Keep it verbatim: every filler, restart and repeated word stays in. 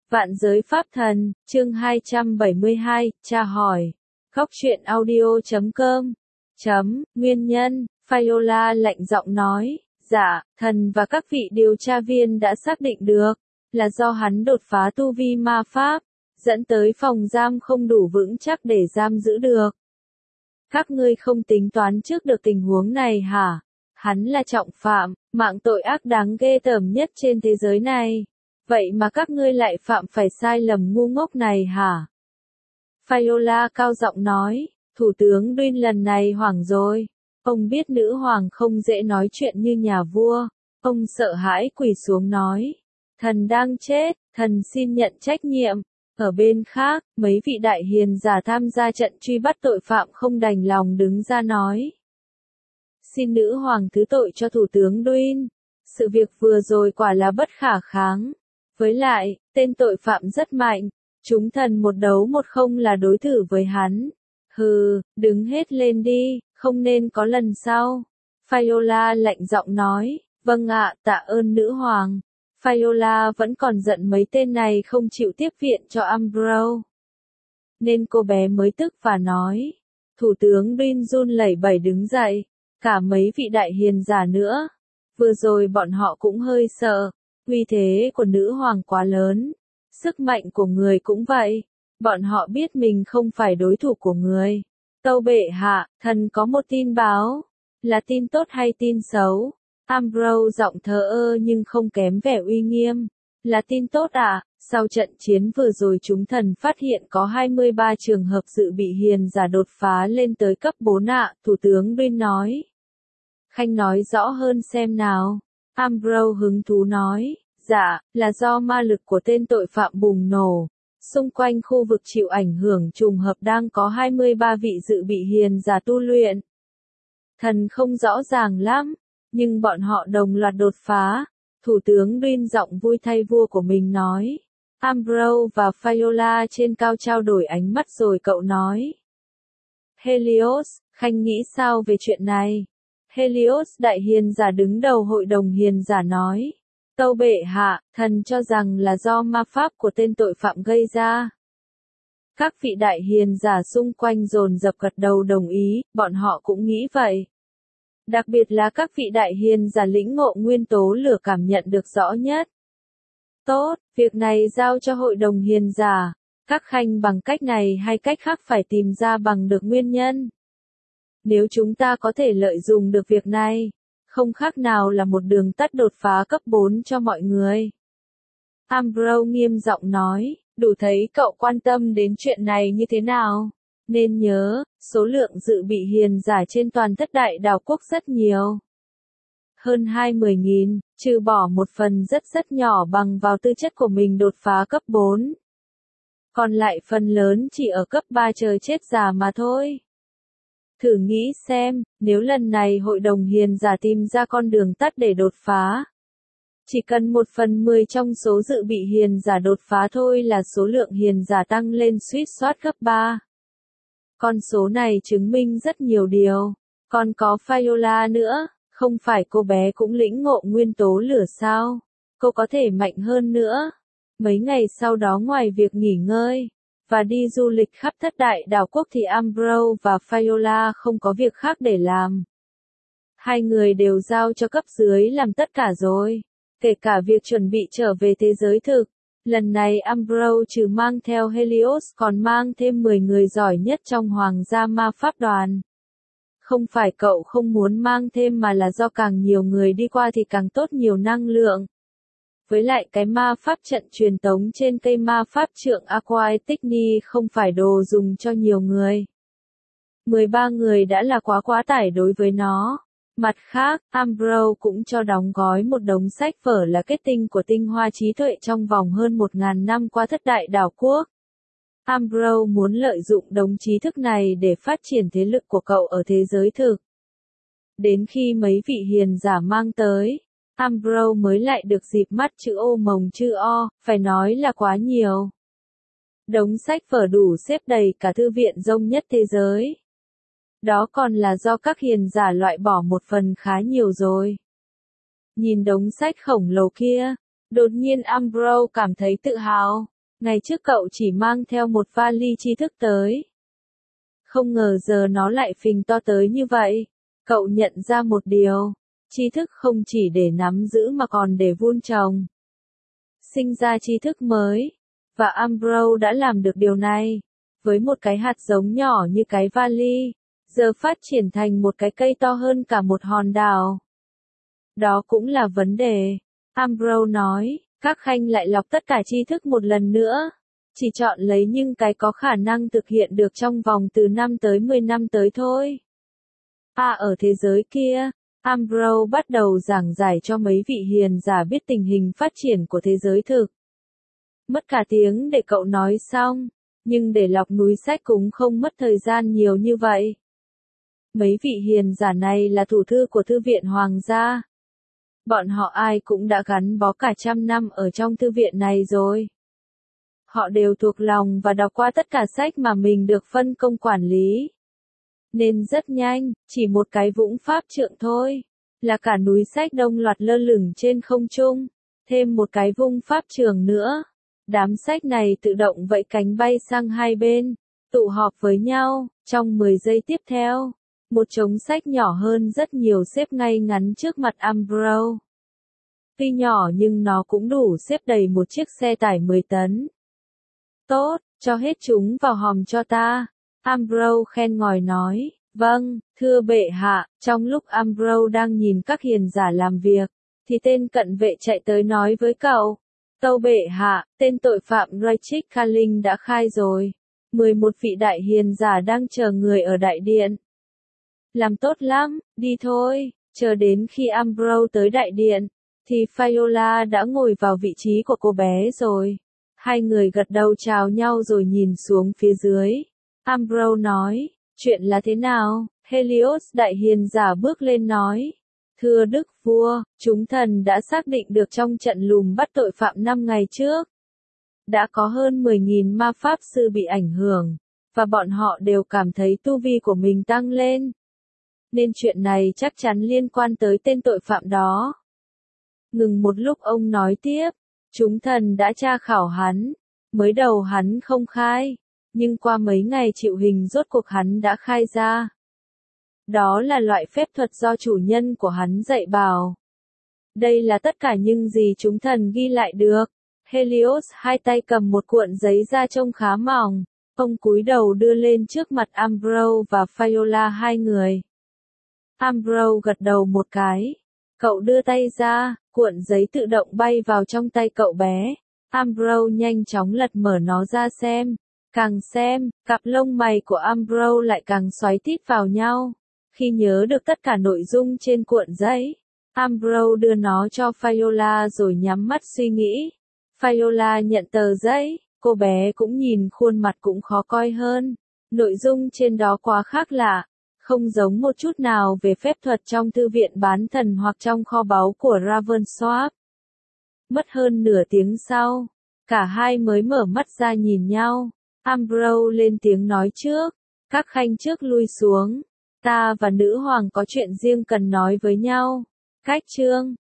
Vạn giới pháp thần, chương hai trăm bảy mươi hai, tra hỏi. Góc truyện audio chấm com. Chấm, nguyên nhân, Fayola lạnh giọng nói, dạ, thần và các vị điều tra viên đã xác định được, là do hắn đột phá tu vi ma pháp, dẫn tới phòng giam không đủ vững chắc để giam giữ được. Các ngươi không tính toán trước được tình huống này hả? Hắn là trọng phạm, mạng tội ác đáng ghê tởm nhất trên thế giới này. Vậy mà các ngươi lại phạm phải sai lầm ngu ngốc này hả? Fayola cao giọng nói, Thủ tướng Duyên lần này hoảng rồi. Ông biết nữ hoàng không dễ nói chuyện như nhà vua. Ông sợ hãi quỳ xuống nói, thần đang chết, thần xin nhận trách nhiệm. Ở bên khác, mấy vị đại hiền giả tham gia trận truy bắt tội phạm không đành lòng đứng ra nói. Xin nữ hoàng thứ tội cho Thủ tướng Duyên. Sự việc vừa rồi quả là bất khả kháng. Với lại, tên tội phạm rất mạnh, chúng thần một đấu một không là đối thủ với hắn. Hừ, đứng hết lên đi, không nên có lần sau. Fayola lạnh giọng nói, vâng ạ, tạ ơn nữ hoàng. Fayola vẫn còn giận mấy tên này không chịu tiếp viện cho Umbro. Nên cô bé mới tức và nói, Thủ tướng Duyên run lẩy bẩy đứng dậy, cả mấy vị đại hiền giả nữa. Vừa rồi bọn họ cũng hơi sợ. Uy thế của nữ hoàng quá lớn, sức mạnh của người cũng vậy, bọn họ biết mình không phải đối thủ của người. Tâu bệ hạ, thần có một tin báo, là tin tốt hay tin xấu? Umbro giọng thờ ơ nhưng không kém vẻ uy nghiêm, là tin tốt ạ. À? Sau trận chiến vừa rồi chúng thần phát hiện có hai mươi ba trường hợp dự bị hiền giả đột phá lên tới cấp bốn ạ, à, Thủ tướng Duyên nói. Khanh nói rõ hơn xem nào. Umbro hứng thú nói, dạ, là do ma lực của tên tội phạm bùng nổ. Xung quanh khu vực chịu ảnh hưởng trùng hợp đang có hai mươi ba vị dự bị hiền giả tu luyện. Thần không rõ ràng lắm, nhưng bọn họ đồng loạt đột phá. Thủ tướng Duyên giọng vui thay vua của mình nói. Umbro và Fayola trên cao trao đổi ánh mắt rồi cậu nói. Helios, Khanh nghĩ sao về chuyện này? Helios đại hiền giả đứng đầu hội đồng hiền giả nói. Tâu bệ hạ, thần cho rằng là do ma pháp của tên tội phạm gây ra. Các vị đại hiền giả xung quanh dồn dập gật đầu đồng ý, bọn họ cũng nghĩ vậy. Đặc biệt là các vị đại hiền giả lĩnh ngộ nguyên tố lửa cảm nhận được rõ nhất. Tốt, việc này giao cho hội đồng hiền giả. Các khanh bằng cách này hay cách khác phải tìm ra bằng được nguyên nhân. Nếu chúng ta có thể lợi dụng được việc này, không khác nào là một đường tắt đột phá cấp bốn cho mọi người. Umbro nghiêm giọng nói, đủ thấy cậu quan tâm đến chuyện này như thế nào. Nên nhớ, số lượng dự bị hiền giả trên toàn thất đại đảo quốc rất nhiều. Hơn hai mươi nghìn, trừ bỏ một phần rất rất nhỏ bằng vào tư chất của mình đột phá cấp bốn. Còn lại phần lớn chỉ ở cấp ba trời chết già mà thôi. Thử nghĩ xem, nếu lần này hội đồng hiền giả tìm ra con đường tắt để đột phá. Chỉ cần một phần mười trong số dự bị hiền giả đột phá thôi là số lượng hiền giả tăng lên suýt soát gấp ba. Con số này chứng minh rất nhiều điều. Còn có Fayola nữa, không phải cô bé cũng lĩnh ngộ nguyên tố lửa sao? Cô có thể mạnh hơn nữa. Mấy ngày sau đó ngoài việc nghỉ ngơi và đi du lịch khắp thất đại đảo quốc thì Umbro và Fayola không có việc khác để làm. Hai người đều giao cho cấp dưới làm tất cả rồi, kể cả việc chuẩn bị trở về thế giới thực. Lần này Umbro trừ mang theo Helios còn mang thêm mười người giỏi nhất trong Hoàng gia ma pháp đoàn. Không phải cậu không muốn mang thêm mà là do càng nhiều người đi qua thì càng tốt nhiều năng lượng. Với lại cái ma pháp trận truyền tống trên cây ma pháp trượng Aquaeticni không phải đồ dùng cho nhiều người. mười ba người đã là quá quá tải đối với nó. Mặt khác, Umbro cũng cho đóng gói một đống sách vở là kết tinh của tinh hoa trí tuệ trong vòng hơn một ngàn năm qua thất đại đảo quốc. Umbro muốn lợi dụng đống trí thức này để phát triển thế lực của cậu ở thế giới thực. Đến khi mấy vị hiền giả mang tới, Umbro mới lại được dịp mắt chữ ô mồng chữ o, phải nói là quá nhiều. Đống sách vở đủ xếp đầy cả thư viện rông nhất thế giới. Đó còn là do các hiền giả loại bỏ một phần khá nhiều rồi. Nhìn đống sách khổng lồ kia, đột nhiên Umbro cảm thấy tự hào. Ngày trước cậu chỉ mang theo một vali tri thức tới. Không ngờ giờ nó lại phình to tới như vậy. Cậu nhận ra một điều, tri thức không chỉ để nắm giữ mà còn để vun trồng. Sinh ra tri thức mới. Và Ambrose đã làm được điều này. Với một cái hạt giống nhỏ như cái vali, giờ phát triển thành một cái cây to hơn cả một hòn đảo. Đó cũng là vấn đề. Ambrose nói, các khanh lại lọc tất cả tri thức một lần nữa. Chỉ chọn lấy những cái có khả năng thực hiện được trong vòng từ năm tới mười năm tới thôi. À ở thế giới kia, Ambrose bắt đầu giảng giải cho mấy vị hiền giả biết tình hình phát triển của thế giới thực. Mất cả tiếng để cậu nói xong, nhưng để lọc núi sách cũng không mất thời gian nhiều như vậy. Mấy vị hiền giả này là thủ thư của Thư viện Hoàng gia. Bọn họ ai cũng đã gắn bó cả trăm năm ở trong thư viện này rồi. Họ đều thuộc lòng và đọc qua tất cả sách mà mình được phân công quản lý. Nên rất nhanh, chỉ một cái vũng pháp trượng thôi, là cả núi sách đông loạt lơ lửng trên không trung, thêm một cái vung pháp trường nữa. Đám sách này tự động vẫy cánh bay sang hai bên, tụ họp với nhau, trong mười giây tiếp theo. Một chồng sách nhỏ hơn rất nhiều xếp ngay ngắn trước mặt Ambrose. Tuy nhỏ nhưng nó cũng đủ xếp đầy một chiếc xe tải mười tấn. Tốt, cho hết chúng vào hòm cho ta. Ambrose khen ngòi nói, vâng, thưa bệ hạ. Trong lúc Ambrose đang nhìn các hiền giả làm việc, thì tên cận vệ chạy tới nói với cậu, tâu bệ hạ, tên tội phạm Rachik Kaling đã khai rồi. mười một vị đại hiền giả đang chờ người ở đại điện. Làm tốt lắm, đi thôi. Chờ đến khi Ambrose tới đại điện, thì Fiola đã ngồi vào vị trí của cô bé rồi. Hai người gật đầu chào nhau rồi nhìn xuống phía dưới. Ambrose nói, chuyện là thế nào? Helios đại hiền giả bước lên nói, thưa đức vua, chúng thần đã xác định được trong trận lùng bắt tội phạm năm ngày trước. Đã có hơn mười nghìn ma pháp sư bị ảnh hưởng, và bọn họ đều cảm thấy tu vi của mình tăng lên. Nên chuyện này chắc chắn liên quan tới tên tội phạm đó. Ngừng một lúc ông nói tiếp, chúng thần đã tra khảo hắn, mới đầu hắn không khai, nhưng qua mấy ngày chịu hình rốt cuộc hắn đã khai ra. Đó là loại phép thuật do chủ nhân của hắn dạy bảo. Đây là tất cả những gì chúng thần ghi lại được. Helios hai tay cầm một cuộn giấy da trông khá mỏng, ông cúi đầu đưa lên trước mặt Ambrose và Fiola hai người. Ambrose gật đầu một cái. Cậu đưa tay ra, cuộn giấy tự động bay vào trong tay cậu bé. Ambrose nhanh chóng lật mở nó ra xem. Càng xem, cặp lông mày của Ambrose lại càng xoáy tít vào nhau. Khi nhớ được tất cả nội dung trên cuộn giấy, Ambrose đưa nó cho Fiola rồi nhắm mắt suy nghĩ. Fiola nhận tờ giấy, cô bé cũng nhìn khuôn mặt cũng khó coi hơn. Nội dung trên đó quá khác lạ, không giống một chút nào về phép thuật trong thư viện bán thần hoặc trong kho báu của Ravensworth. Mất hơn nửa tiếng sau, cả hai mới mở mắt ra nhìn nhau. Ambrose lên tiếng nói trước, các khanh trước lui xuống. Ta và nữ hoàng có chuyện riêng cần nói với nhau. Cách chương